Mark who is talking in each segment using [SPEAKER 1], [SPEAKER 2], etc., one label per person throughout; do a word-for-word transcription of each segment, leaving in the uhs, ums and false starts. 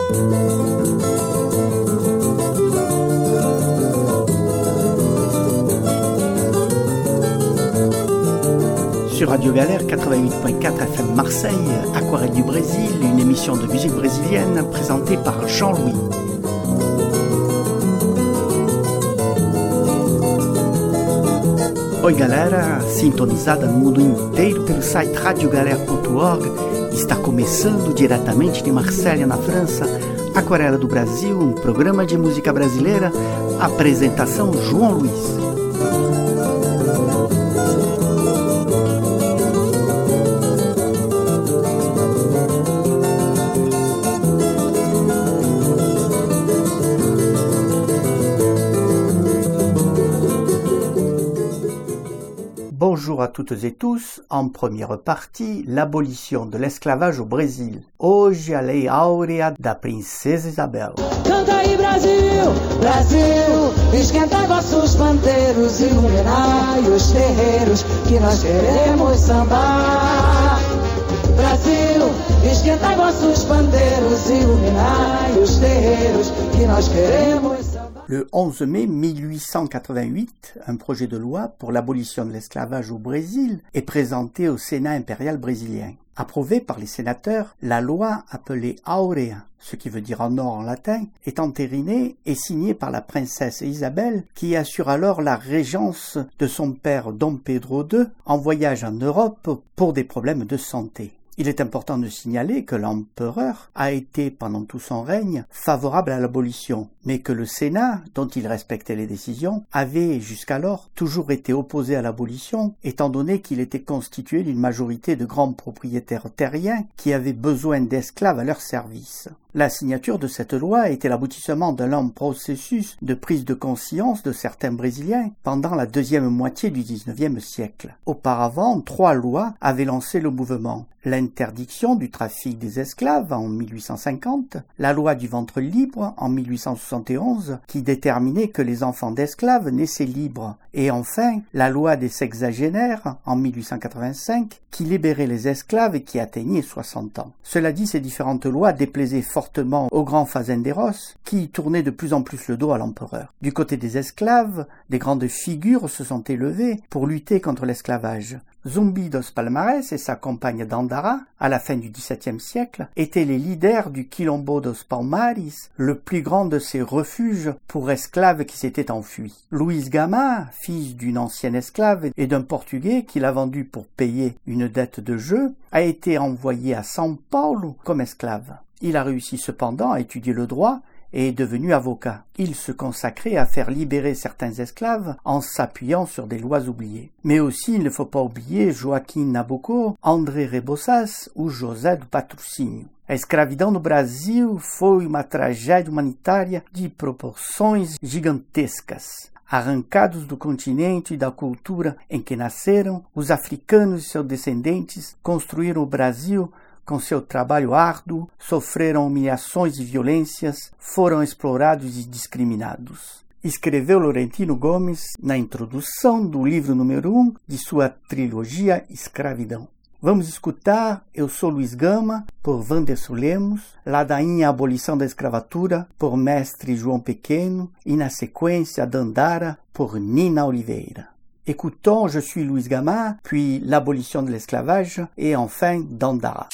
[SPEAKER 1] Sur Radio Galère quatre-vingt-huit virgule quatre F M Marseille, Aquarelle du Brésil, une émission de musique brésilienne présentée par Jean-Louis. Oi galera, sintonizada no mundo inteiro pelo site radio galera ponto org, está começando diretamente de Marselha, na França, Aquarela do Brasil, um programa de música brasileira, apresentação João Luiz. Bonjour à toutes et tous, en première partie, l'abolition de l'esclavage au Brésil. Hoje a lei áurea da Princesa Isabel.
[SPEAKER 2] Canta aí Brasil, Brasil, esquentai vossos pandeiros, iluminai os terreiros, que nós queremos sambar. Brasil, esquentai vossos pandeiros, iluminai os terreiros, que nós queremos sambar.
[SPEAKER 1] Le onze mai mille huit cent quatre-vingt-huit, un projet de loi pour l'abolition de l'esclavage au Brésil est présenté au Sénat impérial brésilien. Approuvée par les sénateurs, la loi appelée Áurea, ce qui veut dire en or en latin, est entérinée et signée par la princesse Isabelle qui assure alors la régence de son père Dom Pedro deux en voyage en Europe pour des problèmes de santé. Il est important de signaler que l'empereur a été, pendant tout son règne, favorable à l'abolition, mais que le Sénat, dont il respectait les décisions, avait jusqu'alors toujours été opposé à l'abolition, étant donné qu'il était constitué d'une majorité de grands propriétaires terriens qui avaient besoin d'esclaves à leur service. La signature de cette loi était l'aboutissement d'un long processus de prise de conscience de certains Brésiliens pendant la deuxième moitié du dix-neuvième siècle. Auparavant, trois lois avaient lancé le mouvement. L'interdiction du trafic des esclaves en mille huit cent cinquante, la loi du ventre libre en mille huit cent soixante et onze qui déterminait que les enfants d'esclaves naissaient libres, et enfin la loi des sexagénaires en mille huit cent quatre-vingt-cinq qui libérait les esclaves et qui atteignait soixante ans. Cela dit, ces différentes lois déplaisaient fortement aux grands fazenderos qui tournaient de plus en plus le dos à l'empereur. Du côté des esclaves, des grandes figures se sont élevées pour lutter contre l'esclavage. Zumbi dos Palmares et sa compagne Dandara, à la fin du dix-septième siècle, étaient les leaders du Quilombo dos Palmares, le plus grand de ces refuges pour esclaves qui s'étaient enfuis. Luís Gama, fils d'une ancienne esclave et d'un Portugais qui l'a vendu pour payer une dette de jeu, a été envoyé à São Paulo comme esclave. Il a réussi cependant à étudier le droit et est devenu avocat. Il se consacrait à faire libérer certains esclaves en s'appuyant sur des lois oubliées. Mais aussi, il ne faut pas oublier Joaquim Nabuco, André Rebouças ou José do Patrocínio. A escravidão no Brasil foi uma tragédia humanitária de proporções gigantescas. Arrancados do continente e da cultura em que nasceram, os africanos e seus descendentes construíram o Brasil com seu trabalho árduo, sofreram humilhações e violências, foram explorados e discriminados. Escreveu Laurentino Gomes na introdução do livro número um de sua trilogia Escravidão. Vamos escutar Eu Sou Luís Gama, por Wanderson Lemos, Ladainha Abolição da Escravatura, por Mestre João Pequeno, e na sequência Dandara, por Nina Oliveira. Écoutons Je suis Luís Gama, puis L'abolition de l'esclavage et enfin Dandara.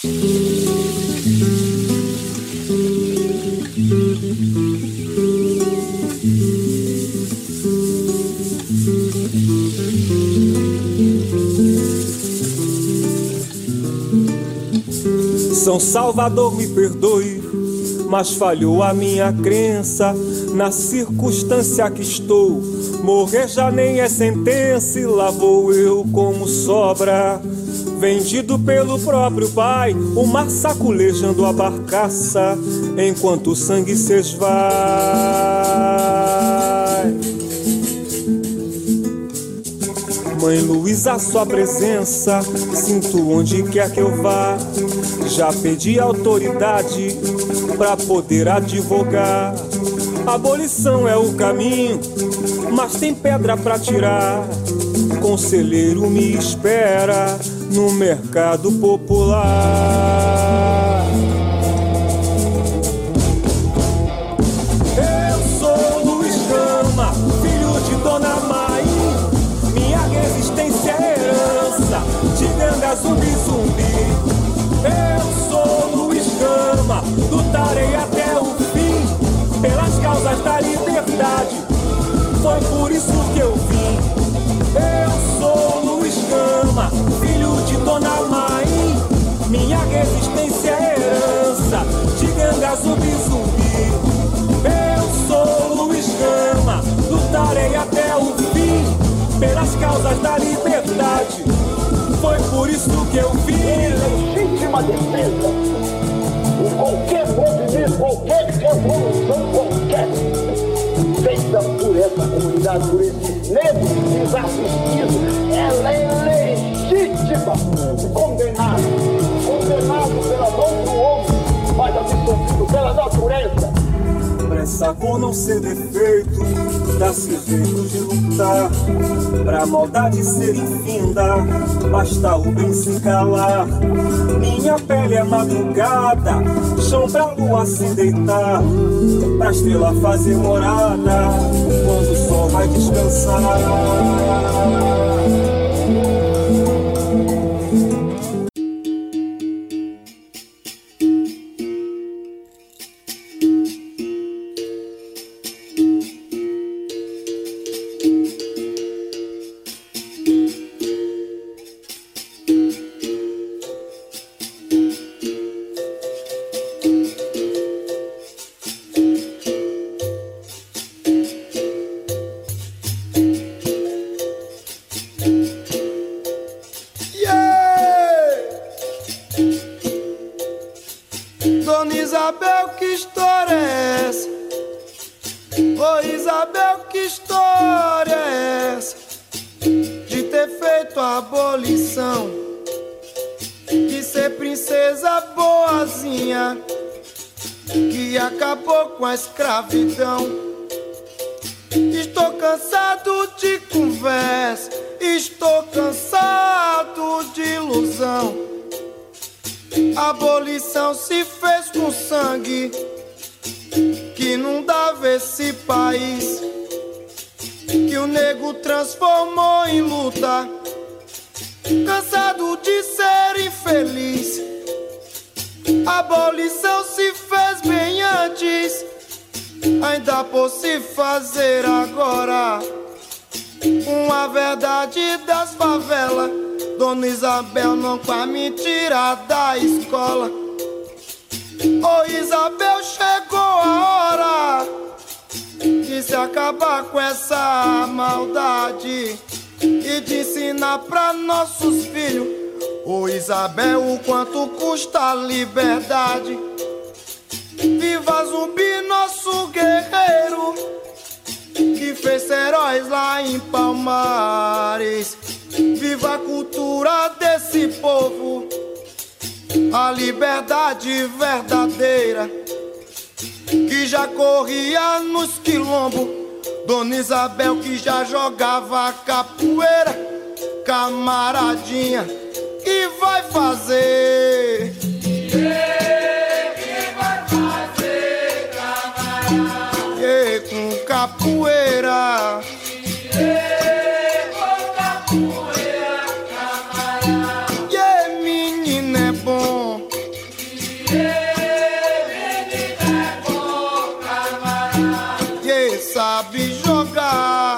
[SPEAKER 3] São Salvador, me perdoe, mas falhou a minha crença na circunstância que estou. Morrer já nem é sentença e lá vou eu como sobra. Vendido pelo próprio pai, o mar saculejando a barcaça, enquanto o sangue se esvai. Mãe Luísa, sua presença, sinto onde quer que eu vá. Já pedi autoridade pra poder advogar. Abolição é o caminho, mas tem pedra pra tirar. Conselheiro me espera no mercado popular. lutarei até o fim pelas causas da liberdade. Foi por isso que eu vim. Eu sou Luiz Gama, filho de Dona Maim. Minha resistência é herança de Ganga Zumbi Zumbi. Eu sou Luiz Gama, lutarei até o fim pelas causas da liberdade. Foi por isso que eu vim.
[SPEAKER 4] Em legítima defesa, em qualquer movimento, qualquer revolução, qualquer feita por essa comunidade, por esses negros desassistidos, ela é legítima de condenar, condenado pela mão do homem, mas absorvido pela natureza.
[SPEAKER 3] Pressa por não ser defeito, dá-se jeito de lutar. Pra maldade ser infinda, basta o bem se calar. Minha pele é madrugada, chão pra lua se deitar, pra estrela fazer morada, quando o sol vai descansar.
[SPEAKER 5] Dona Isabel, que história é essa? Ô Isabel, que história é essa? De ter feito a abolição, de ser princesa boazinha, que acabou com a escravidão. Estou cansado de conversa, estou cansado de ilusão. A abolição se fez com sangue que inundava esse país, que o negro transformou em luta. Cansado de ser infeliz, a abolição se fez bem antes, ainda por se fazer agora. Uma verdade das favelas, Dona Isabel não quer me tirar da escola. Ô Isabel, chegou a hora de se acabar com essa maldade e de ensinar pra nossos filhos, ô Isabel, o quanto custa a liberdade. Viva Zumbi, nosso guerreiro, que fez heróis lá em Palmares. Viva a cultura desse povo, a liberdade verdadeira, que já corria nos quilombos. Dona Isabel, que já jogava capoeira, camaradinha, que vai fazer? Que vai fazer, camarada? E com capoeira. Sabe jogar,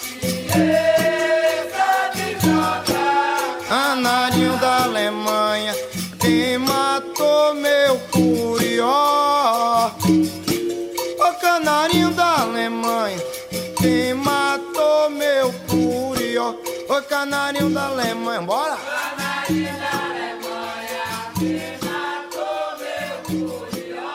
[SPEAKER 5] sabe jogar. Canarinho da Alemanha, quem matou meu curió? O canarinho da Alemanha, quem matou meu curió? O canarinho da Alemanha, bora! Canarinho da Alemanha, quem matou meu curió?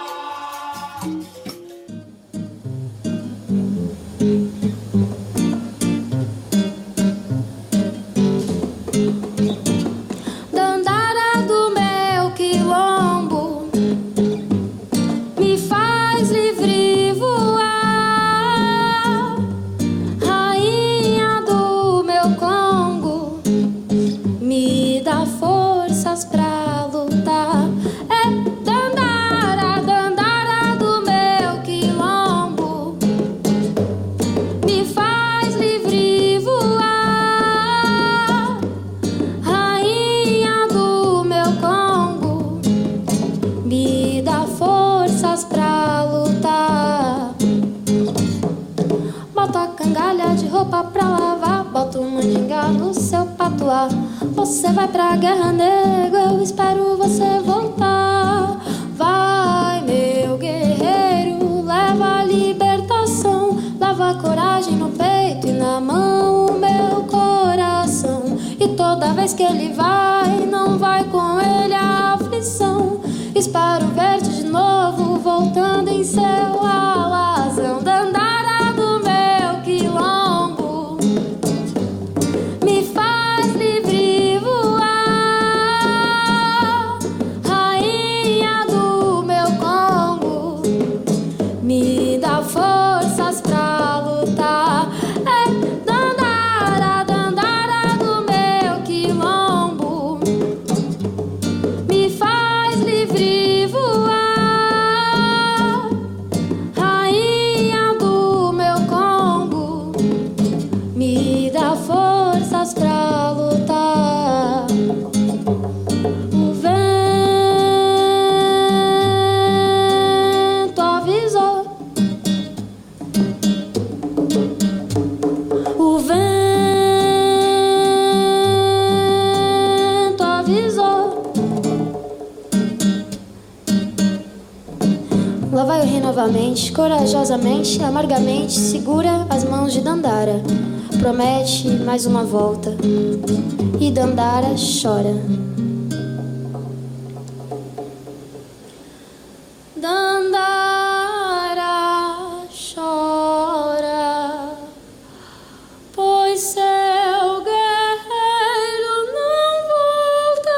[SPEAKER 6] Pra lutar, é dandara, dandara do meu quilombo, me faz livre voar, rainha do meu Congo, me dá força. chegar no seu patuá. Você vai pra guerra, nego, eu espero você voltar. Vai, meu guerreiro, leva a libertação, leva a coragem no peito e na mão o meu coração. E toda vez que ele vai, não vai com ele a aflição. Espero ver-te de novo, voltando em seu alazão. Dandara do meu quilombo, me faz livre voar. Rainha do meu Congo, me dá forças pra lutar. É dandara, dandara do meu quilombo, me faz livre voar. Rainha do meu Congo, me dá forças pra lutar. O vento avisou, o vento avisou. Lá vai o rei novamente, corajosamente, amargamente, segura as mãos de Dandara. Promete mais uma volta, e Dandara chora. Dandara chora, pois seu guerreiro não volta.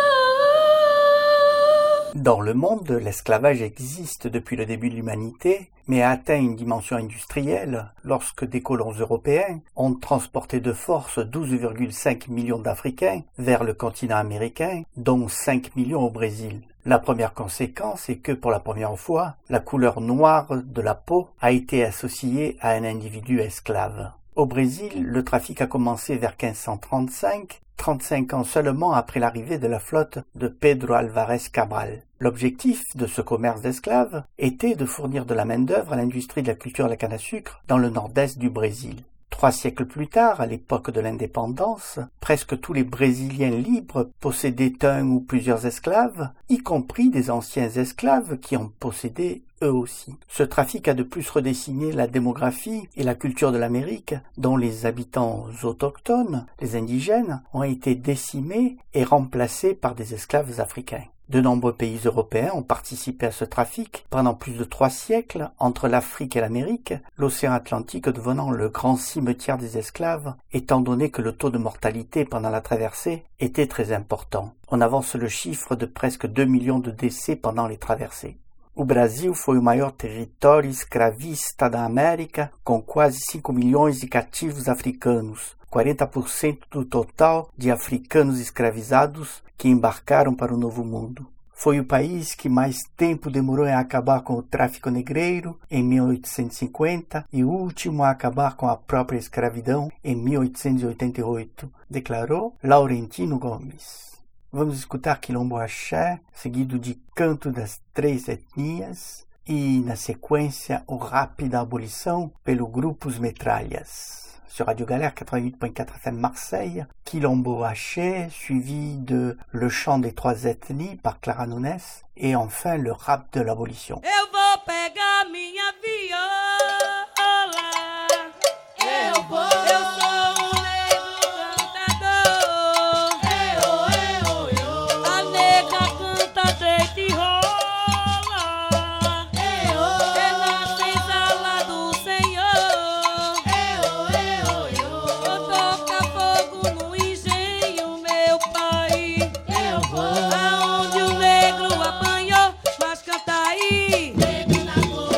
[SPEAKER 1] Dans le monde, l'esclavage existe depuis le début de l'humanité, mais a atteint une dimension industrielle lorsque des colons européens ont transporté de force douze virgule cinq millions d'Africains vers le continent américain, dont cinq millions au Brésil. La première conséquence est que pour la première fois, la couleur noire de la peau a été associée à un individu esclave. Au Brésil, le trafic a commencé vers quinze cent trente-cinq, trente-cinq ans seulement après l'arrivée de la flotte de Pedro Álvares Cabral. L'objectif de ce commerce d'esclaves était de fournir de la main-d'œuvre à l'industrie de la culture de la canne à sucre dans le nord-est du Brésil. Trois siècles plus tard, à l'époque de l'indépendance, presque tous les Brésiliens libres possédaient un ou plusieurs esclaves, y compris des anciens esclaves qui en possédaient eux aussi. Ce trafic a de plus redessiné la démographie et la culture de l'Amérique, dont les habitants autochtones, les indigènes, ont été décimés et remplacés par des esclaves africains. De nombreux pays européens ont participé à ce trafic pendant plus de trois siècles entre l'Afrique et l'Amérique, l'océan Atlantique devenant le grand cimetière des esclaves, étant donné que le taux de mortalité pendant la traversée était très important. On avance le chiffre de presque deux millions de décès pendant les traversées. O Brasil foi o maior território escravista da América, com quase cinco milhões de cativos africanos, quarenta por cento do total de africanos escravizados que embarcaram para o Novo Mundo. Foi o país que mais tempo demorou a acabar com o tráfico negreiro, em mil oitocentos e cinquenta, e o último a acabar com a própria escravidão, em mil oitocentos e oitenta e oito, declarou Laurentino Gomes. Vamos escutar Quilombo Axé, seguido de Canto das Três Etnias e, na sequência, o rap da abolição pelo grupo Os Metralhas. Sur Radio Galère quatre-vingt-huit point quatre F M Marseille, Quilombo Axé, suivi de Le Chant des Trois Ethnies par Clara Nunes, et enfin le rap de l'abolition.
[SPEAKER 7] Eu vou pegar minha viola, eu vou, eu sou um negro cantador, eu, eu, eu, a negra canta deita e rola, eu, é na senzala do Senhor, eu, eu, eu, eu toca fogo no engenho, meu pai, eu vou, aonde o negro apanhou, mas canta aí, negro na cor.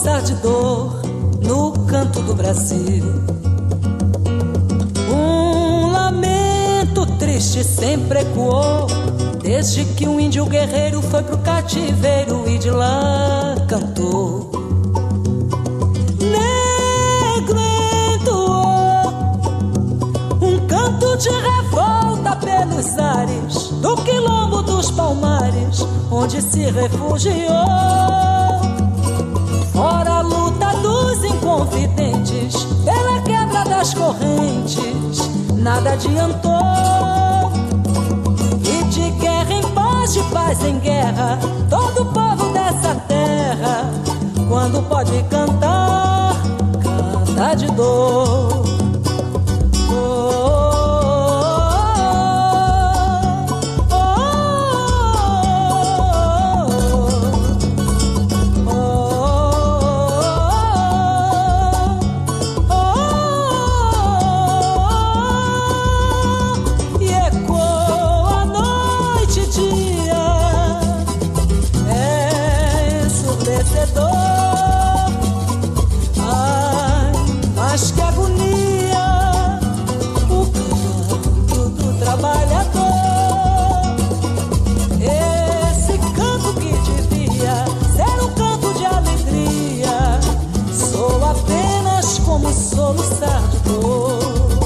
[SPEAKER 8] soluçar de dor no canto do Brasil. Um lamento triste sempre ecoou, desde que um índio guerreiro foi pro cativeiro e de lá cantou. Negro entoou um canto de revolta pelos ares do quilombo dos Palmares, onde se refugiou. Fora a luta dos inconfidentes, pela quebra das correntes, nada adiantou. E de guerra em paz, de paz em guerra, todo povo dessa terra, quando pode cantar, canta de dor. Soluçar de dor.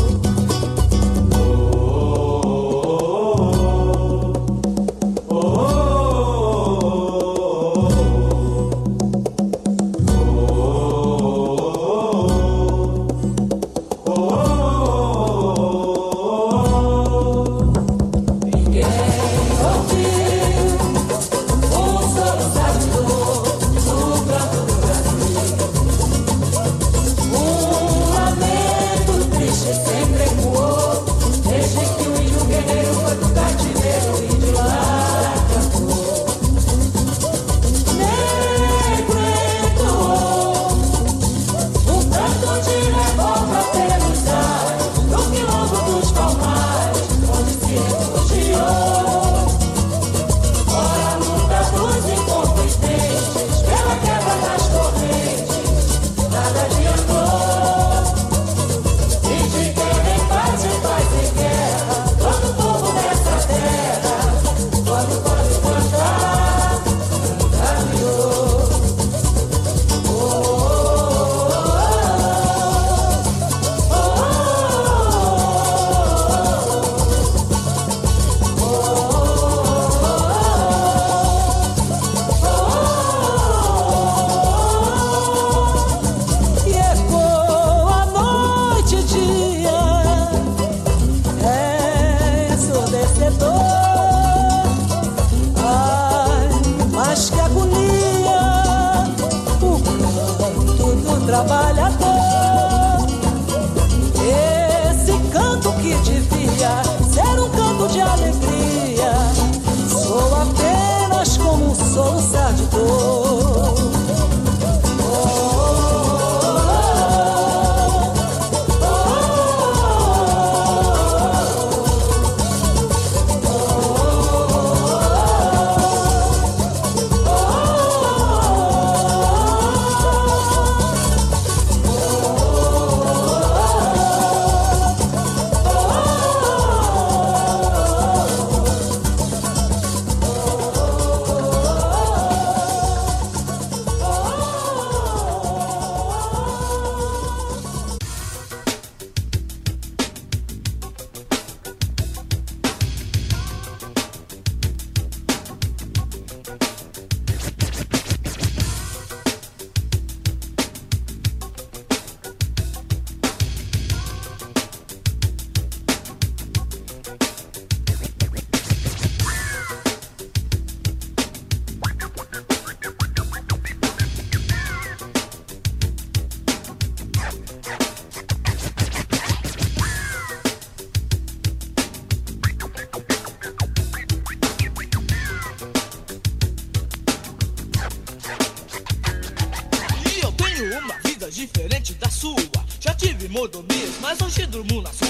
[SPEAKER 8] Trabalhador, esse canto que devia ser um canto de alegria, soa apenas como um soluçar de dor.
[SPEAKER 9] Diferente da sua, já tive mordomias, mas hoje durmo nas ruas.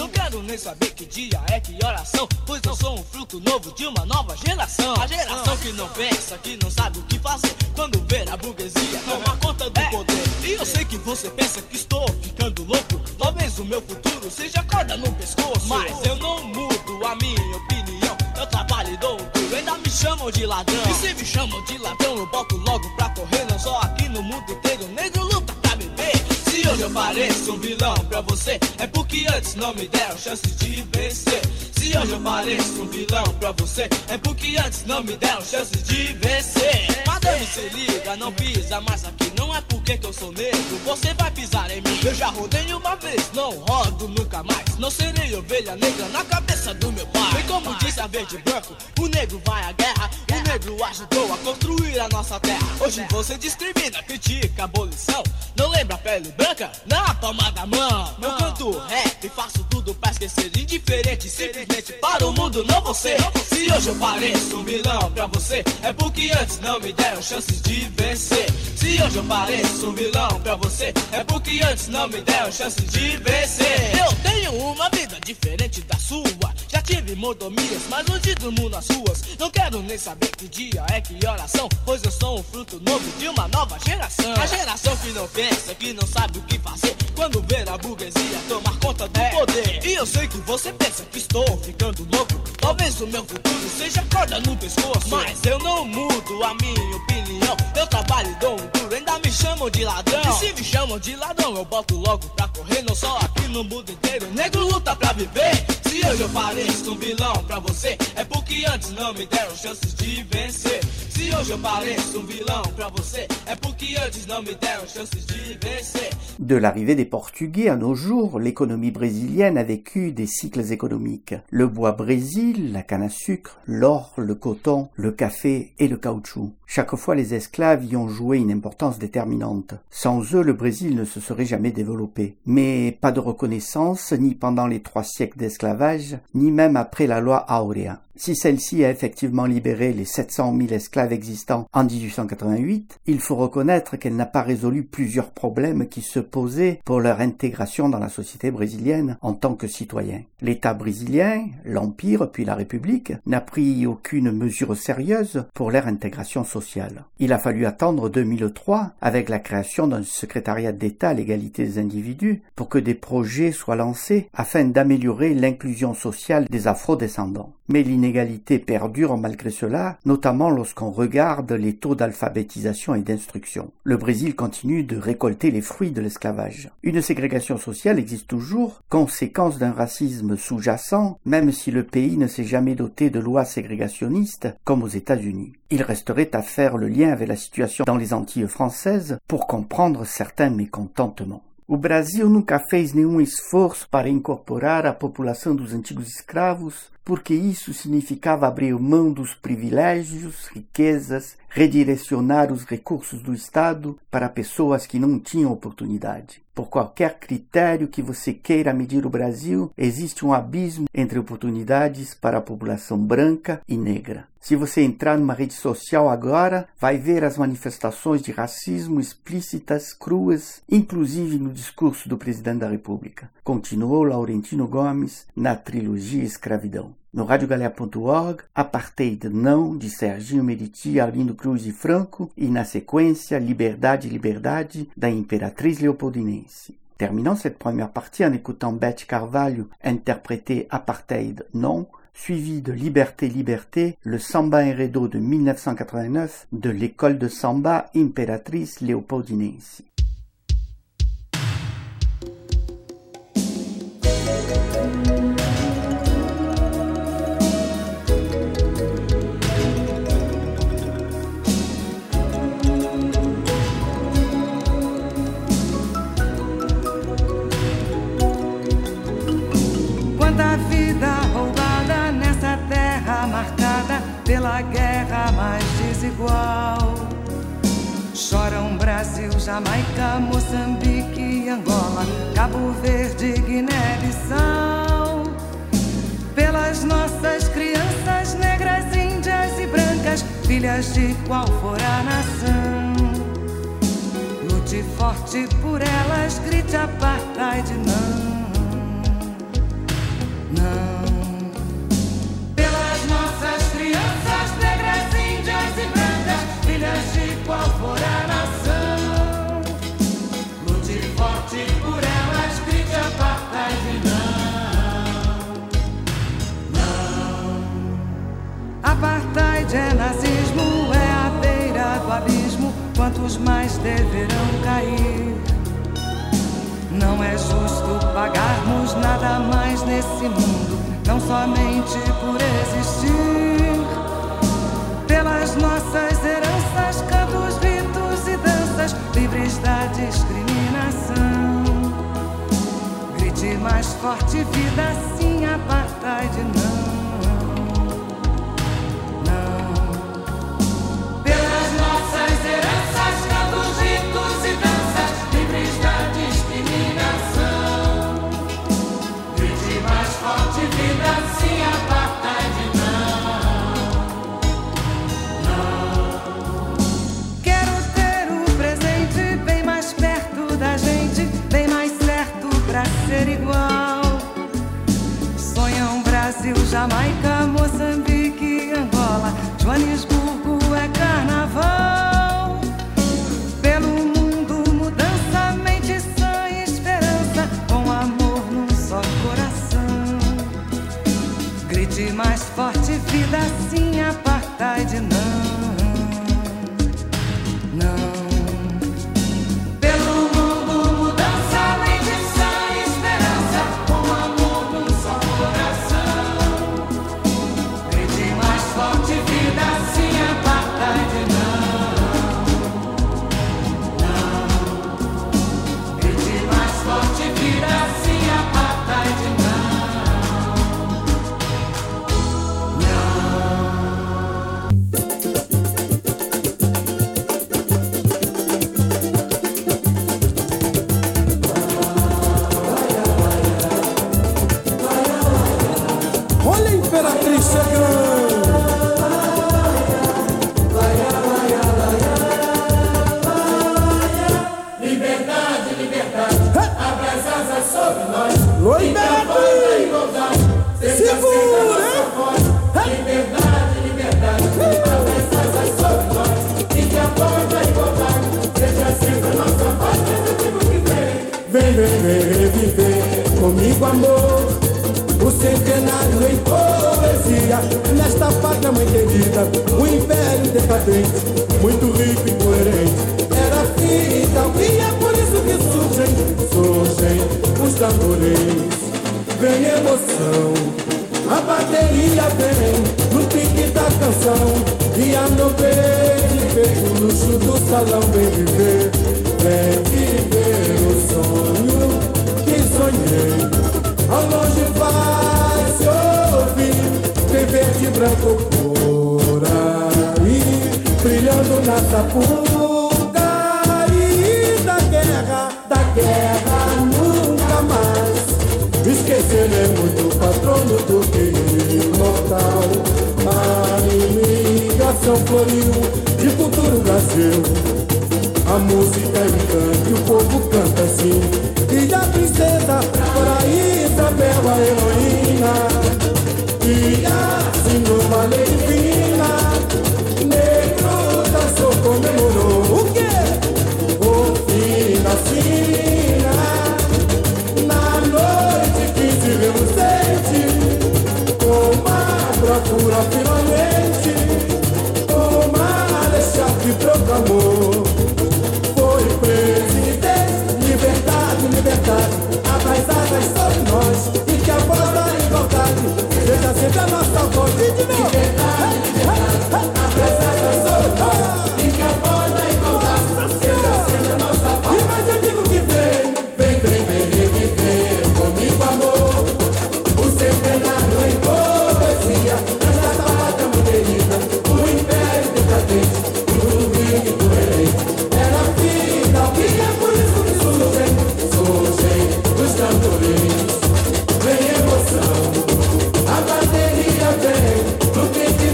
[SPEAKER 9] Não quero nem saber que dia é, que horas são, pois eu sou um fruto novo de uma nova geração. A geração que não pensa, que não sabe o que fazer quando ver a burguesia tomar conta do poder. E eu sei que você pensa que estou ficando louco, talvez o meu futuro seja corda no pescoço. Mas eu não mudo a minha opinião, eu trabalho e dou um duro, ainda me chamam de ladrão. E se me chamam de ladrão, eu boto logo pra correr. Não só aqui no mundo inteiro, negro luta pra viver. Se hoje eu pareço um vilão pra você, é porque antes não me deram chance de vencer. Se hoje eu pareço um vilão pra você, é porque antes não me deram chance de vencer. Madame, se liga, não pisa mais aqui. Não é porque que eu sou negro, você vai pisar em mim. Eu já rodei uma vez, não rodo nunca mais. Não serei ovelha negra na cabeça do meu pai. E como disse a verde e branco, o negro vai à guerra. O negro ajudou a construir a nossa terra. Hoje você discrimina, critica a abolição. Não lembra a pele branca na palma da mão. Eu canto rap, faço tudo pra esquecer. Indiferente, simplesmente para o mundo, não você. Se hoje eu pareço um vilão pra você, é porque antes não me deram chances de vencer. Se hoje eu pareço um vilão pra você, é porque antes não me deram chances de vencer. Eu tenho uma vida diferente da sua, já tive mordomias, mas hoje durmo nas ruas. Não quero nem saber que dia é, que horas são, pois eu sou um fruto novo de uma nova geração. A geração que não pensa, que não sabe o que fazer quando ver a burguesia tomar conta do poder. E eu sei que você pensa que estou ficando louco, talvez o meu futuro seja corda no pescoço. Mas eu não mudo a minha opinião, eu trabalho e dou um duro, ainda me chamam de ladrão. E se me chamam de ladrão, eu boto logo pra correr. Não só aqui no mundo inteiro, negro luta pra viver. Se hoje eu pareço um vilão pra você, é porque antes não me deram chances de vencer. Se hoje eu pareço um vilão pra você, é porque antes não me deram chances de vencer.
[SPEAKER 1] De l'arrivée des Portugais à nos jours, l'économie brésilienne a vécu des cycles économiques. Le bois Brésil, la canne à sucre, l'or, le coton, le café et le caoutchouc. Chaque fois, les esclaves y ont joué une importance déterminante. Sans eux, le Brésil ne se serait jamais développé. Mais pas de reconnaissance, ni pendant les trois siècles d'esclavage, ni même après la loi Áurea. Si celle-ci a effectivement libéré les sept cent mille esclaves existants en dix-huit cent quatre-vingt-huit, il faut reconnaître qu'elle n'a pas résolu plusieurs problèmes qui se posaient pour leur intégration dans la société brésilienne en tant que citoyens. L'État brésilien, l'Empire puis la République n'a pris aucune mesure sérieuse pour leur intégration sociale. Il a fallu attendre deux mille trois avec la création d'un secrétariat d'État à l'égalité des individus pour que des projets soient lancés afin d'améliorer l'inclusion sociale des afro-descendants. Mais l'inégalité perdure malgré cela, notamment lorsqu'on regarde les taux d'alphabétisation et d'instruction. Le Brésil continue de récolter les fruits de l'esclavage. Une ségrégation sociale existe toujours, conséquence d'un racisme sous-jacent, même si le pays ne s'est jamais doté de lois ségrégationnistes comme aux États-Unis. Il resterait à faire le lien avec la situation dans les Antilles françaises pour comprendre certains mécontentements. O Brasil nunca fez nenhum esforço para incorporar a população dos antigos escravos, porque isso significava abrir mão dos privilégios, riquezas, redirecionar os recursos do Estado para pessoas que não tinham oportunidade. Por qualquer critério que você queira medir o Brasil, existe um abismo entre oportunidades para a população branca e negra. Se você entrar numa rede social agora, vai ver as manifestações de racismo explícitas, cruas, inclusive no discurso do presidente da República. Continuou Laurentino Gomes na trilogia Escravidão. No rádio galera ponto org, Apartheid Não, de Serginho Meriti, Arlindo Cruz e Franco, e na sequência Liberdade, Liberdade, da Imperatriz Leopoldinense. Terminons cette première partie en écoutant Beth Carvalho interpréter Apartheid Non, suivi de Liberté, Liberté, le samba enredo de mille neuf cent quatre-vingt-neuf de l'école de samba Imperatriz Leopoldinense.
[SPEAKER 2] Quanta vida roubada nessa terra marcada pela guerra mais desigual. Choram Brasil, Jamaica, Moçambique, Angola, Cabo Verde, Guiné-Bissau. Pelas nossas crianças negras, índias e brancas, filhas de qual for a nação. Lute forte por elas, grite apartheid não. verdade é nazismo, é a beira do abismo, quantos mais deverão cair? Não é justo pagarmos nada mais nesse mundo, não somente por existir. Pelas nossas heranças, cantos, ritos e danças, livres da discriminação. Grite mais forte, vida, sim, apartheid, não. Ser igual. Sonham Brasil, Jamaica, Moçambique, Angola, Joanesburgo é carnaval. Pelo mundo, mudança, mente sã e esperança, com amor num só coração. Grite mais forte, vida, sim, apartheid, não. Não.
[SPEAKER 10] Comigo, amor, o centenário em poesia. Nesta pátria, mãe querida, o império decadente, muito rico e coerente. Era fita, e é por isso que surgem, surgem os tamborins. Vem emoção, a bateria vem no pique da canção. E a nobreza feito o luxo do salão. Vem viver, vem viver o sonho que sonhei. Ao longe vai se ouvir, tem verde, branco, por aí, brilhando na sapuca. E da guerra, da guerra nunca mais esquecer é muito patrono do que imortal. A imigração floriu de futuro Brasil. A música é um canto e o povo canta assim. E a princesa, por aí, Isabel, a heroína. E assim numa lei divina, negro dançou, comemorou. O quê? O fim da sina. Na noite que tivemos sede, com uma procura finalmente, o marechal que proclamou. Foi presidente, liberdade, liberdade, abra as asas sobre nós, e que a voz da igualdade seja sempre a nossa voz. Liberdade, liberdade, abra as asas sobre nós, e que a voz da igualdade seja sempre a nossa voz. E mais eu digo que vem, vem, vem, vem, vem, vem, comigo amor, o centenário em poesia. Nessa pátria muito querida, o império decadente, tudo rico e coerente. Era vida, e é por isso que surgem, surgem os tamborins. Vem emoção, a bateria vem, no pique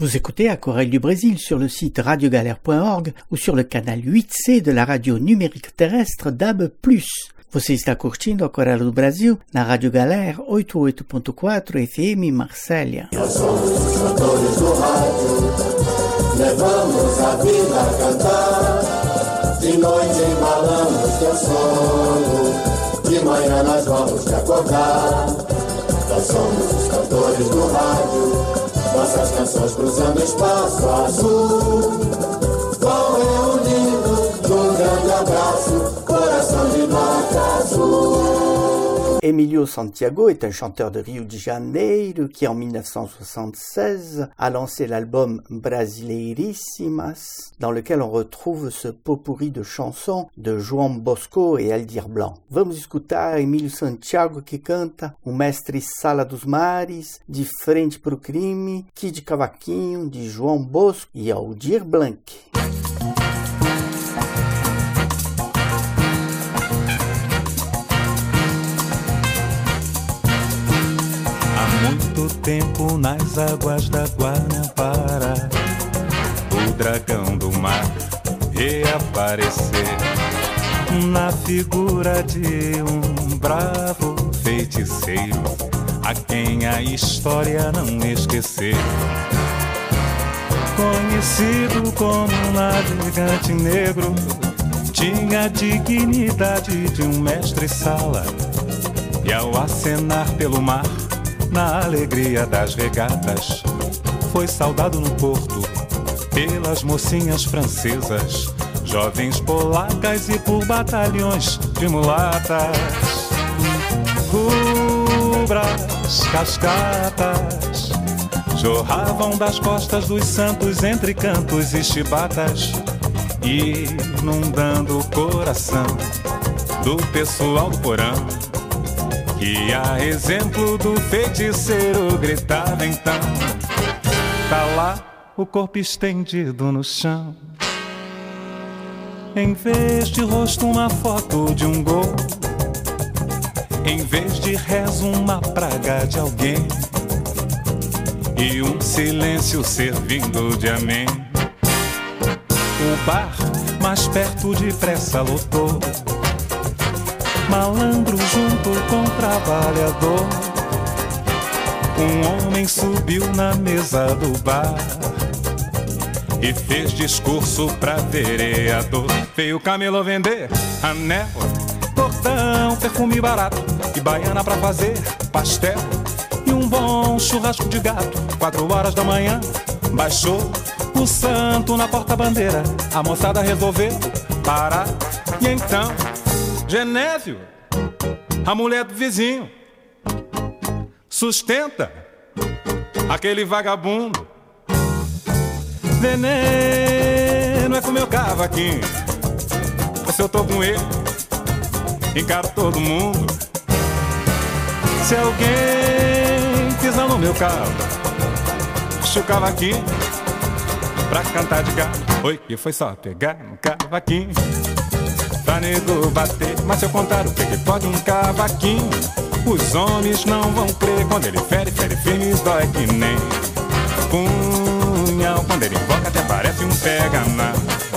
[SPEAKER 1] Vous écoutez Aquarelle du Brésil sur le site radio galère point org ou sur le canal huit C de la radio numérique terrestre D A B plus. Você está curtindo Aquarela do Brasil na Rádio Galera oitenta e oito ponto quatro F M Marsella.
[SPEAKER 10] Nós somos os cantores do rádio, levamos a vida a cantar. De noite embalamos teu sono, de manhã nós vamos te acordar. Nós somos os cantores do rádio, nossas canções cruzando o espaço azul. Vão reunindo num grande abraço, coração de nota azul.
[SPEAKER 1] Emilio Santiago est un chanteur de Rio de Janeiro qui en mille neuf cent soixante-seize a lancé l'album Brasileiríssimas, dans lequel on retrouve ce pot-pourri de chansons de João Bosco e Aldir Blanc. Vamos escutar Emilio Santiago que canta O Mestre Sala dos Mares, De Frente pro Crime, Kid Cavaquinho, de João Bosco e Aldir Blanc.
[SPEAKER 11] Muito tempo nas águas da Guanabara, o dragão do mar reaparecer na figura de um bravo feiticeiro, a quem a história não esquecer. Conhecido como um navegante negro, tinha a dignidade de um mestre-sala, e ao acenar pelo mar, na alegria das regatas, foi saudado no porto pelas mocinhas francesas, jovens polacas e por batalhões de mulatas. Rubras cascatas jorravam das costas dos santos entre cantos e chibatas, inundando o coração do pessoal do porão. E a exemplo do feiticeiro gritava então: tá lá o corpo estendido no chão, em vez de rosto uma foto de um gol, em vez de rezo uma praga de alguém, e um silêncio servindo de amém. O bar mais perto depressa lotou, malandro junto com trabalhador. Um homem subiu na mesa do bar e fez discurso pra vereador. Veio o camelô vender anel, cordão, perfume barato e baiana pra fazer pastel e um bom churrasco de gato. Quatro horas da manhã baixou o santo na porta-bandeira. A moçada resolveu parar e então Genésio, a mulher do vizinho, sustenta aquele vagabundo. Veneno é com meu cavaquinho, se eu tô com ele, encaro todo mundo. Se alguém pisar no meu carro, puxa o cavaquinho pra cantar de gato. Oi, que foi só pegar no cavaquinho pra nego bater. Mas se eu contar o que que pode um cavaquinho, os homens não vão crer. Quando ele fere, fere firme, dói que nem punhal. Quando ele invoca até parece um pega na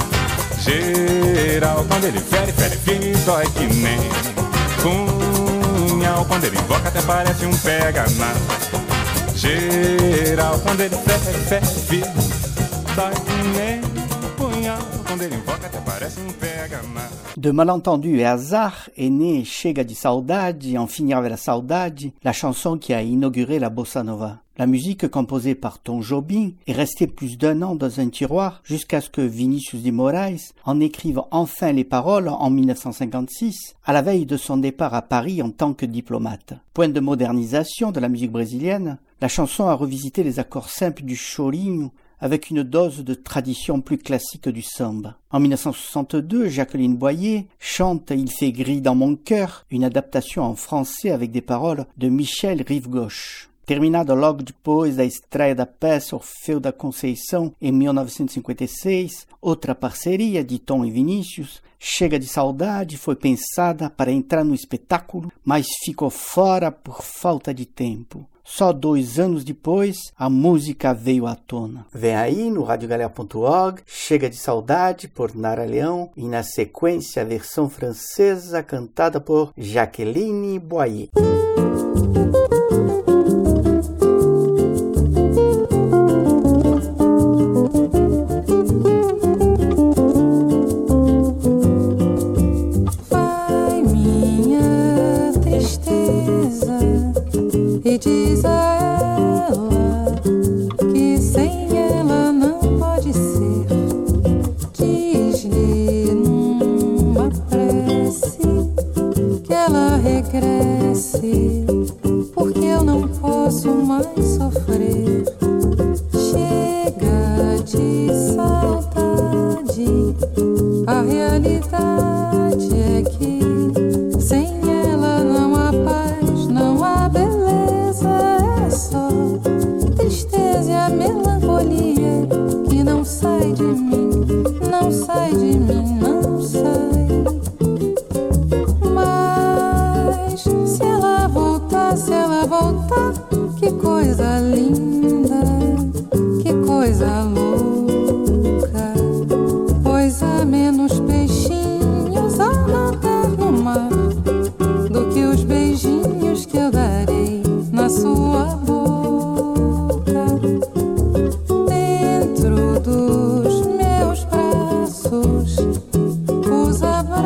[SPEAKER 11] geral. Quando ele fere, fere firme, dói que nem punhal. Quando ele invoca até parece um pega na geral. Quando ele fere, fere firme, dói que nem punhal. Quando ele invoca até parece um pega na.
[SPEAKER 1] De Malentendu et Hasard est né Chega de Saudade, En finir avec la saudade, la chanson qui a inauguré la bossa nova. La musique composée par Tom Jobim est restée plus d'un an dans un tiroir jusqu'à ce que Vinicius de Moraes en écrive enfin les paroles en mille neuf cent cinquante-six, à la veille de son départ à Paris en tant que diplomate. Point de modernisation de la musique brésilienne, la chanson a revisité les accords simples du chorinho avec une dose de tradition plus classique du samba. En mille neuf cent soixante-deux, Jacqueline Boyer chante « Il fait gris dans mon cœur », une adaptation en français avec des paroles de Michel Rive-Gauche. Terminado logo depois da estreia da peça Orfeu da Conceição, em mil novecentos e cinquenta e seis, outra parceria de Tom e Vinícius, Chega de Saudade foi pensada para entrar no espetáculo, mas ficou fora por falta de tempo. só dois anos depois a música veio à tona. Vem aí no radio galera ponto org, Chega de Saudade por Nara Leão e na sequência a versão francesa cantada por Jacqueline Boyer.
[SPEAKER 12] E diz a ela que sem ela não pode ser. Diz-lhe numa prece que ela regresse, porque eu não posso mais sofrer. Chega de saudade, a realidade é que sem ela não há paz, não há beleza. É só tristeza e a melancolia que não sai de mim, não sai de mim, não sai. Mas se ela voltar, se ela voltar, que coisa linda, que coisa louca. Pois há menos peixinhos a nadar no mar do que os beijinhos que eu darei na sua boca. Dentro dos meus braços, os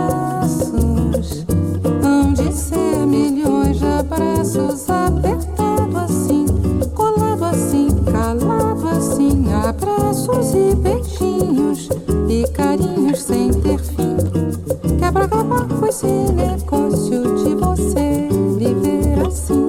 [SPEAKER 12] abraços hão de ser milhões de abraços, apertado assim, colado assim, calado assim, abraços e beijinhos e carinhos sem ter fim. Que é pra acabar com esse negócio de você viver assim.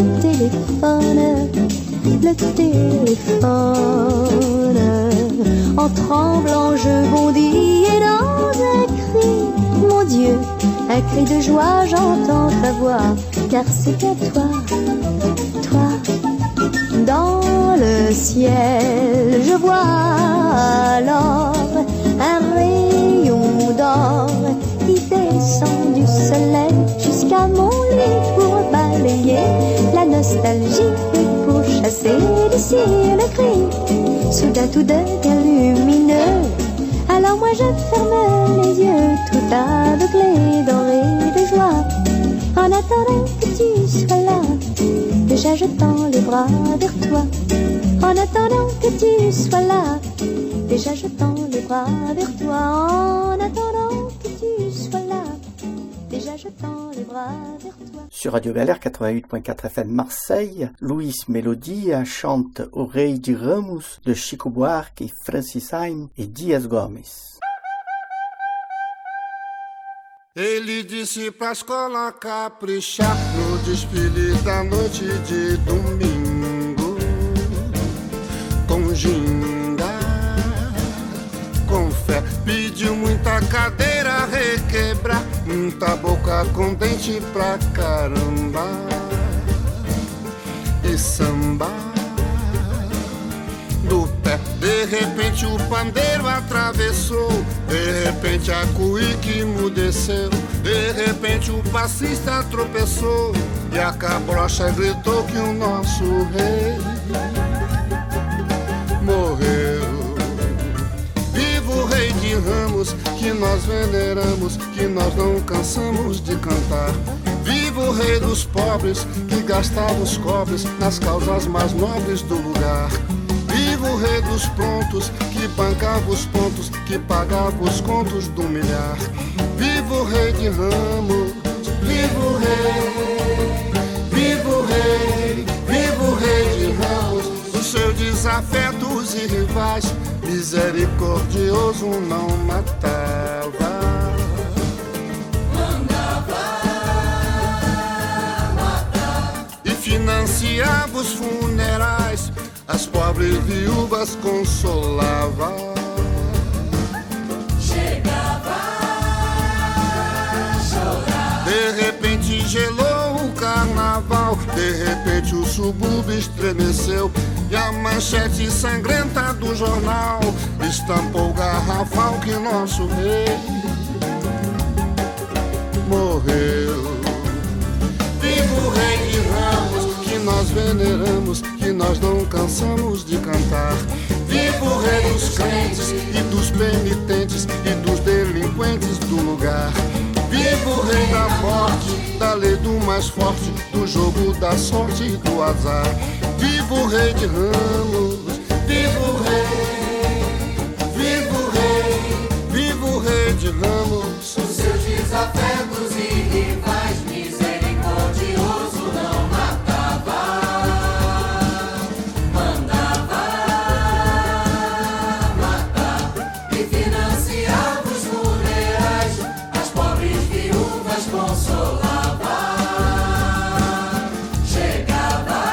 [SPEAKER 13] Le téléphone
[SPEAKER 6] En tremblant je bondis et dans un cri, mon Dieu, un cri de joie, j'entends ta voix, car c'était toi, toi. Dans le ciel, je vois alors un rayon d'or qui descend du soleil jusqu'à mon lit pour balayer la nostalgie et pour chasser d'ici le cri. Soudain tout devient lumineux, alors moi je ferme les yeux, tout aveuglé, doré de joie, en attendant que tu sois là. Déjà je tends les bras vers toi, en attendant que tu sois là. Déjà je tends les bras vers toi, en attendant que tu sois là. Déjà je tends les bras vers toi.
[SPEAKER 1] Sur Radio Bel Air quatre-vingt-huit point quatre F M Marseille, Luis Melodia chante O Rei de Ramos de Chico Buarque, Francis Haim e Dias Gomes.
[SPEAKER 5] Ele disse pra escola caprichar no desfile da noite de domingo, com ginga, com fé. Pediu muita cadeira requebrar, muita boca com dente pra caramba, e samba do pé. De repente o pandeiro atravessou, de repente a cuíca emudeceu, de repente o passista tropeçou e a cabrocha gritou que o nosso rei morreu. Viva o rei de Ramos, que nós veneramos, que nós não cansamos de cantar. Viva o rei dos pobres, que gastava os cobres nas causas mais nobres do lugar. Viva o rei dos prontos, que bancava os pontos, que pagava os contos do milhar. Viva o rei de Ramos, viva o rei, viva o rei, viva o rei de Ramos. Os seus desafetos e rivais, misericordioso não matava,
[SPEAKER 13] mandava matar
[SPEAKER 5] e financiava os funerais, as pobres viúvas consolava.
[SPEAKER 13] Chegava a chorar.
[SPEAKER 5] De repente gelou o carnaval, de repente o subúrbio estremeceu e a manchete sangrenta do jornal estampou o garrafal que nosso rei morreu. Viva o rei de Ramos, que nós veneramos, que nós não cansamos de cantar. Viva o rei dos crentes e dos penitentes e dos delinquentes do lugar. Viva o rei da morte, da lei do mais forte, do jogo da sorte e do azar. Viva o rei de Ramos, viva o rei, viva o rei, viva o rei de Ramos.
[SPEAKER 13] Os seus desafetos e rivais, misericordioso não matava, mandava matar e financiava os funerais, as pobres viúvas consolava. Chegava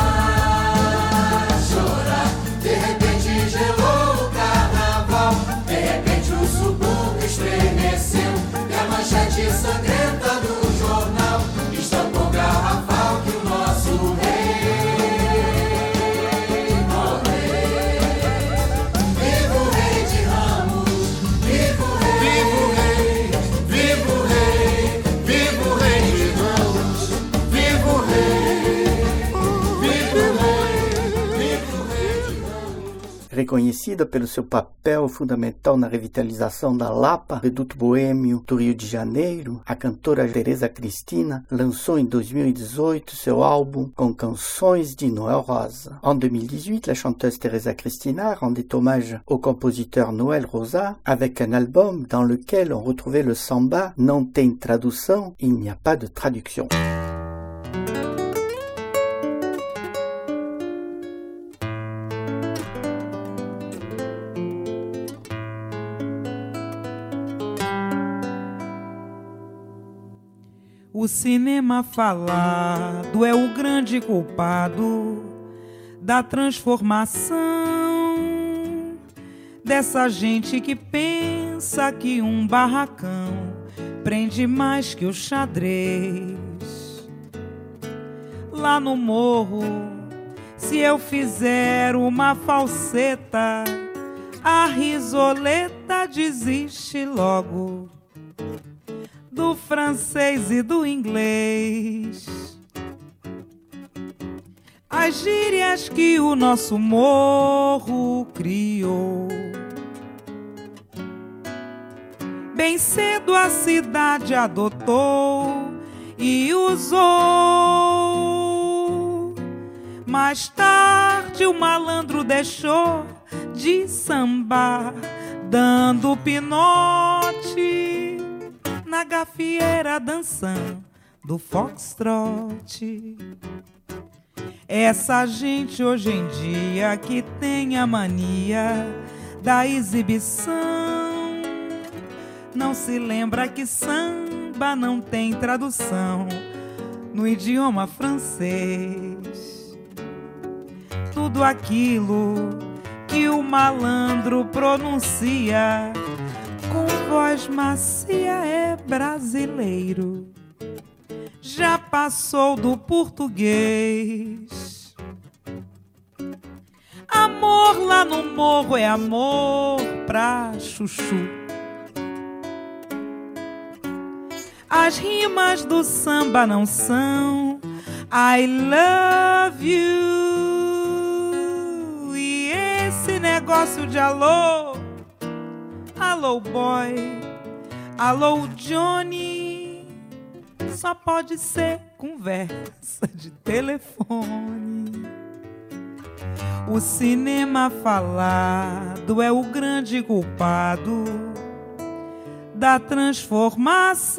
[SPEAKER 13] a chorar, de repente gelou o carnaval, de repente o subúrbio estremeceu e a manchete sangrenta do jornal estampou garrafal que o nosso rei morreu. Viva o rei de Ramos, viva o rei,
[SPEAKER 5] viva o rei, viva o rei de Ramos, viva o rei, viva o rei, viva o rei de Ramos.
[SPEAKER 1] Reconhecida pelo seu papel fundamental na revitalização da Lapa, reduto boêmio do Rio de Janeiro, a cantora Teresa Cristina lançou em dois mil dix-huit seu álbum com canções de Noël Rosa. En deux mille dix-huit, la chanteuse Teresa Cristina rendait hommage au compositeur Noël Rosa avec un album dans lequel on retrouvait le samba Non tem tradução, il n'y a pas de traduction.
[SPEAKER 14] O cinema falado é o grande culpado da transformação dessa gente que pensa que um barracão prende mais que o xadrez. Lá no morro, se eu fizer uma falseta, a risoleta desiste logo do francês e do inglês. As gírias que o nosso morro criou. Bem cedo a cidade adotou e usou. Mais tarde o malandro deixou de sambar, dando pinote na gafieira dançando do foxtrot. Essa gente hoje em dia que tem a mania da exibição não se lembra que samba não tem tradução no idioma francês. Tudo aquilo que o malandro pronuncia com voz macia é brasileiro. Já passou do português. Amor lá no morro é amor pra chuchu. As rimas do samba não são I love you. E esse negócio de alô, alô boy, alô Johnny, só pode ser conversa de telefone. O cinema falado é o grande culpado da transformação.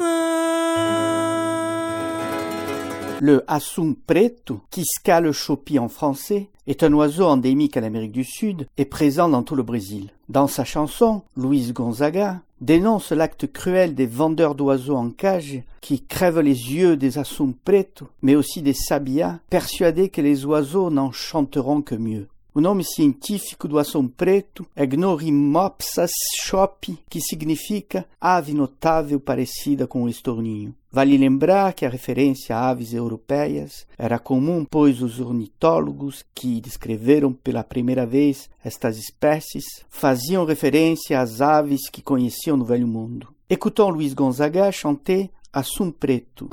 [SPEAKER 1] Le assum preto, Quisca chopi en français, est un oiseau endémique à l'Amérique du Sud et présent dans tout le Brésil. Dans sa chanson, Luis Gonzaga dénonce l'acte cruel des vendeurs d'oiseaux en cage qui crèvent les yeux des assum preto, mais aussi des sabiá, persuadés que les oiseaux n'en chanteront que mieux. O nome científico do assum preto é Gnorimopsis chopi, que significa ave notável parecida com o estorninho. Vale lembrar que a referência a aves europeias era comum, pois os ornitólogos que descreveram pela primeira vez estas espécies faziam referência às aves que conheciam no Velho Mundo. Écoutons Luis Gonzaga chanter Assum Preto.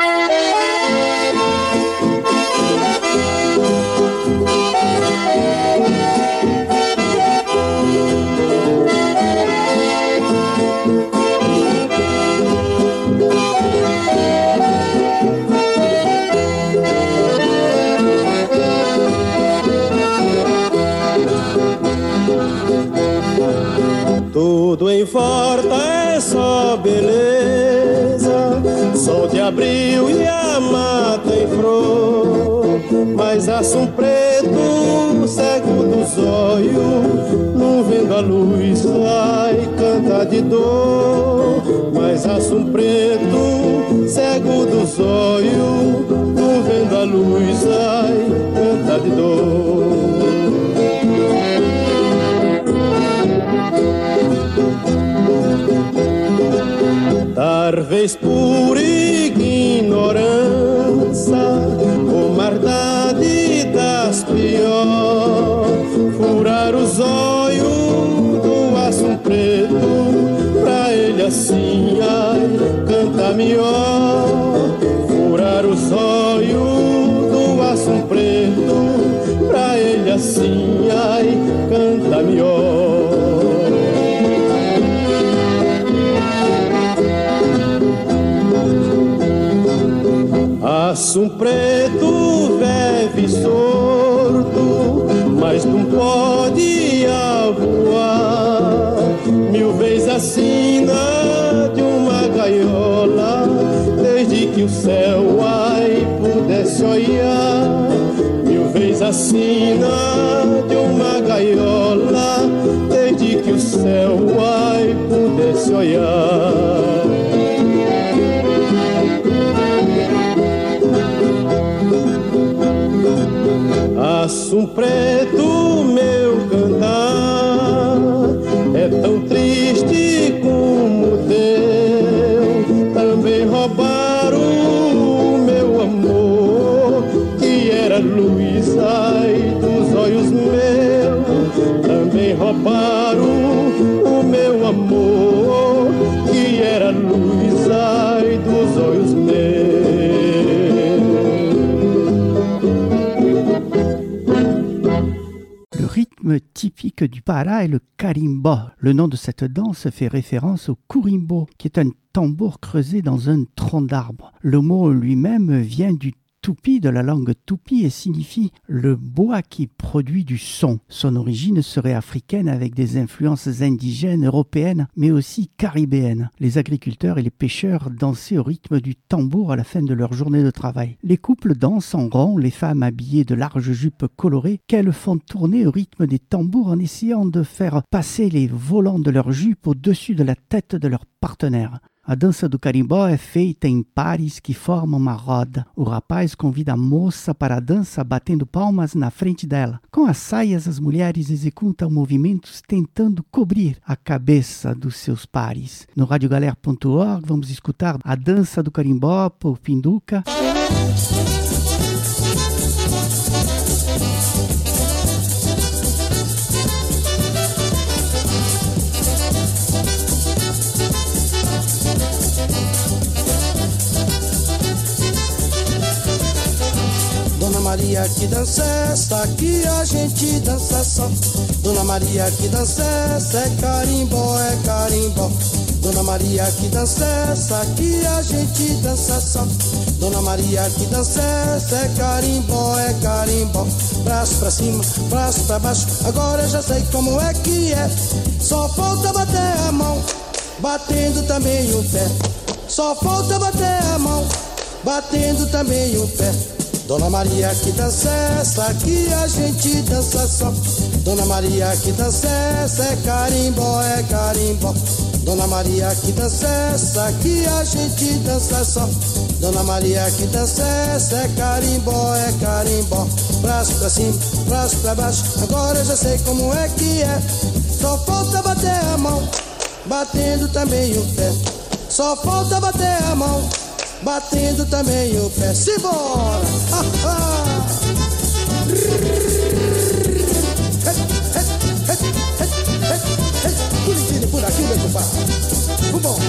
[SPEAKER 10] Tudo em volta é só beleza, sol de abril e a mata em flor. Mas assum preto, cego dos olhos, não vendo a luz, vai cantar de dor. Mas assum preto, cego dos olhos, não vendo a luz, vai cantar de dor. Talvez por ignorância ou maldade das pior, furar os olhos do assum preto, pra ele assim ai, canta melhor. Furar os olhos do assum preto, pra ele assim ai, canta melhor. Assum preto vive sordo, mas não pode voar. Mil vezes acima de uma gaiola, desde que o céu ai pudesse olhar. Mil vezes acima de uma gaiola, desde que o céu ai pudesse olhar. Assum preto, meu cantar, é
[SPEAKER 1] Le rythme typique du Pará est le carimbo. Le nom de cette danse fait référence au curimbo, qui est un tambour creusé dans un tronc d'arbre. Le mot lui-même vient du tupi, de la langue tupi, et signifie le bois qui produit du son. Son origine serait africaine avec des influences indigènes, européennes, mais aussi caribéennes. Les agriculteurs et les pêcheurs dansaient au rythme du tambour à la fin de leur journée de travail. Les couples dansent en rond, les femmes habillées de larges jupes colorées qu'elles font tourner au rythme des tambours en essayant de faire passer les volants de leur jupe au-dessus de la tête de leur partenaire. A dança do carimbó é feita em pares que formam uma roda. O rapaz convida a moça para a dança batendo palmas na frente dela. Com as saias, as mulheres executam movimentos tentando cobrir a cabeça dos seus pares. No rádio galera ponto org vamos escutar a dança do carimbó por Pinduca.
[SPEAKER 15] Dona Maria, que dança é essa que a gente dança só? Dona Maria, que dança é essa? É carimbó, é carimbó. Dona Maria, que dança é essa que a gente dança só? Dona Maria, que dança é essa? É carimbó, é carimbó. Braço pra cima, braço pra baixo, agora eu já sei como é que é. Só falta bater a mão, batendo também o pé. Só falta bater a mão, batendo também o pé. Dona Maria, que dança é essa que a gente dança só? Dona Maria, que dança é essa? É carimbó, é carimbó. Dona Maria, que dança é essa que a gente dança só? Dona Maria, que dança é essa? É carimbó, é carimbó. Braço pra cima, braço pra baixo, agora eu já sei como é que é. Só falta bater a mão, batendo também o pé. Só falta bater a mão, batendo também o pé. Simbora! Bonitinho por aqui, meu compadre. Vambora,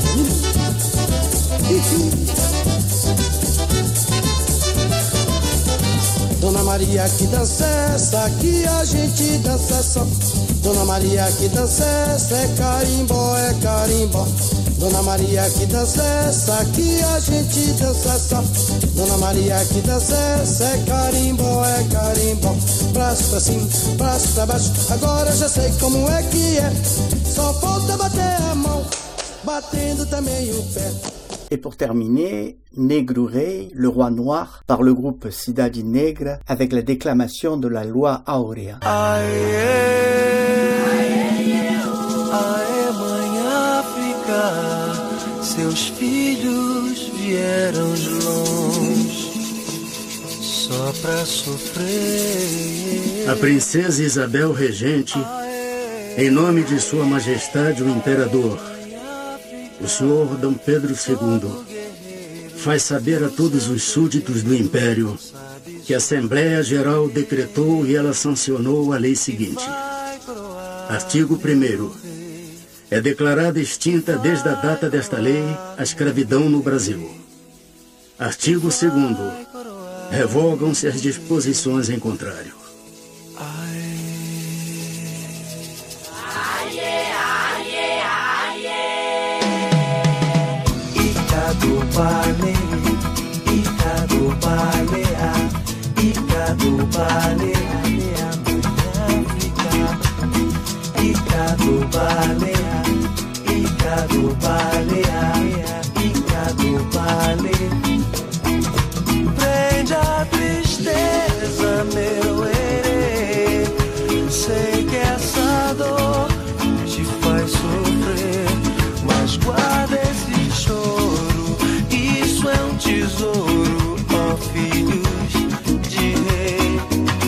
[SPEAKER 15] Dona Maria, que dança é essa que a gente dança só? Dona Maria, que dança é essa? É carimbó, é carimbó. Dona Maria, que dança é essa que a gente dança só? Dona Maria, que dança é essa? É carimbó, é carimbó. Braço pra cima, braço pra baixo, agora eu já sei como é que é. Só falta bater a mão, batendo também o pé.
[SPEAKER 1] Et pour terminer, Negro Rei, le roi noir, par le groupe Cidade Negra, avec la déclamation de la loi Áurea.
[SPEAKER 16] Aê, aê, mãe África, seus filhos vieram de longe, só pra sofrer.
[SPEAKER 17] A princesa Isabel Regente, em nome de Sua Majestade o Imperador, o senhor Dom Pedro segundo, faz saber a todos os súditos do Império que a Assembleia Geral decretou e ela sancionou a lei seguinte. Artigo primeiro. É declarada extinta desde a data desta lei a escravidão no Brasil. Artigo segundo. Revogam-se as disposições em contrário.
[SPEAKER 16] Do Bale, Ica do Balea, Ica do Balea, África. Ica do Balea, Ica do Balea, Ica do Bale. Prende a tristeza, meu erê. Sei que essa dor te faz sofrer, mas guarda esse choro. Isso é um tesouro, ó filhos de rei.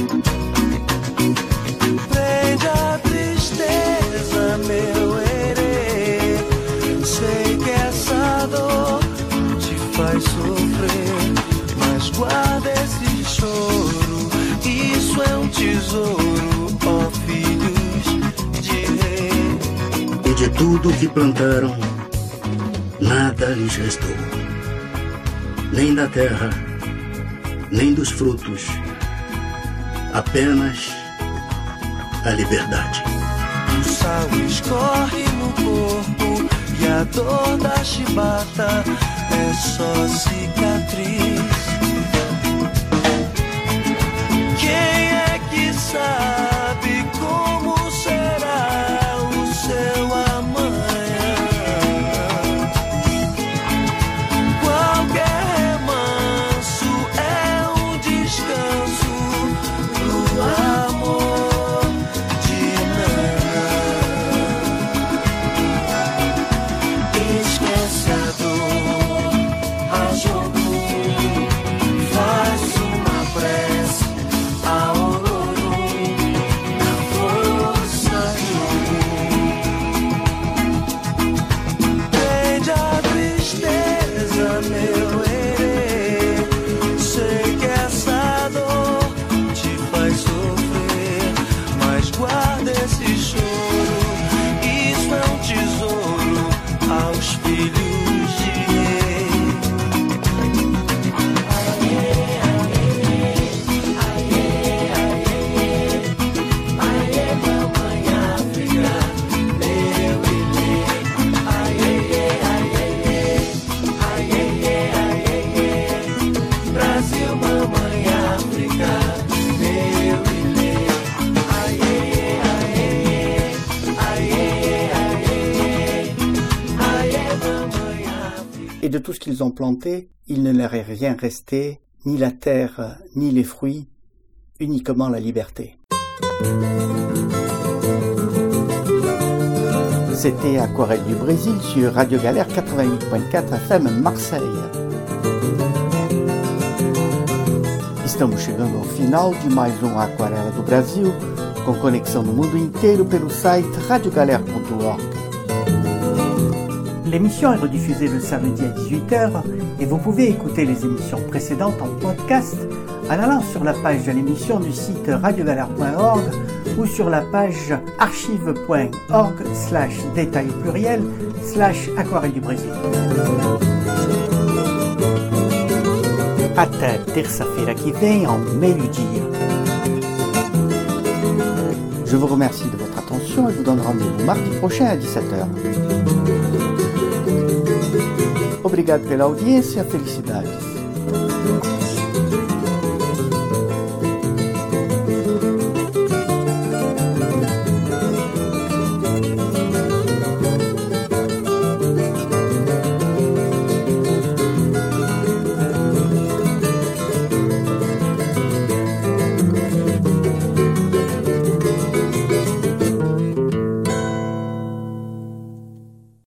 [SPEAKER 16] Prende a tristeza, meu herê. Sei que essa dor te faz sofrer, mas guarda esse choro. Isso é um tesouro, ó filhos de rei.
[SPEAKER 17] E de tudo que plantaram, nada lhes restou. Nem da terra, nem dos frutos, apenas a liberdade.
[SPEAKER 16] O sal escorre no corpo e a dor da chibata é só cicatriz. Quem é que sabe como será o seu amanhã? Qualquer remanso é um descanso pro amor de Nana. Esquece a dor, a jogo, faz uma prece ao Olorum, na força do prende a tristeza, meu herê. Sei que essa dor te faz sofrer, mas guarda esse choro, isso é um tesouro aos filhos de rei. Brasil, mamãe África, meu ilê. Aê, aê, aê, aê, aê, mamãe África.
[SPEAKER 1] Et de tout ce qu'ils ont planté, il ne leur est rien resté, ni la terre, ni les fruits, uniquement la liberté. C'était Aquarelle du Brésil sur Radio Galère quatre-vingt-huit point quatre F M Marseille. Estamos chegando ao final de mais um Aquarela do Brasil, com conexão no mundo inteiro pelo site radio galère point org. L'émission est rediffusée le samedi à dix-huit heures et vous pouvez écouter les émissions précédentes en podcast en allant sur la page de l'émission du site radio galère point org ou sur la page archive point org slash détail pluriel slash aquarelle du Brésil. Até terça-feira que vem, ao meio-dia. Je vous remercie de votre attention et vous donne rendez-vous mardi prochain à dix-sept heures. Obrigado pela audiência, felicidades.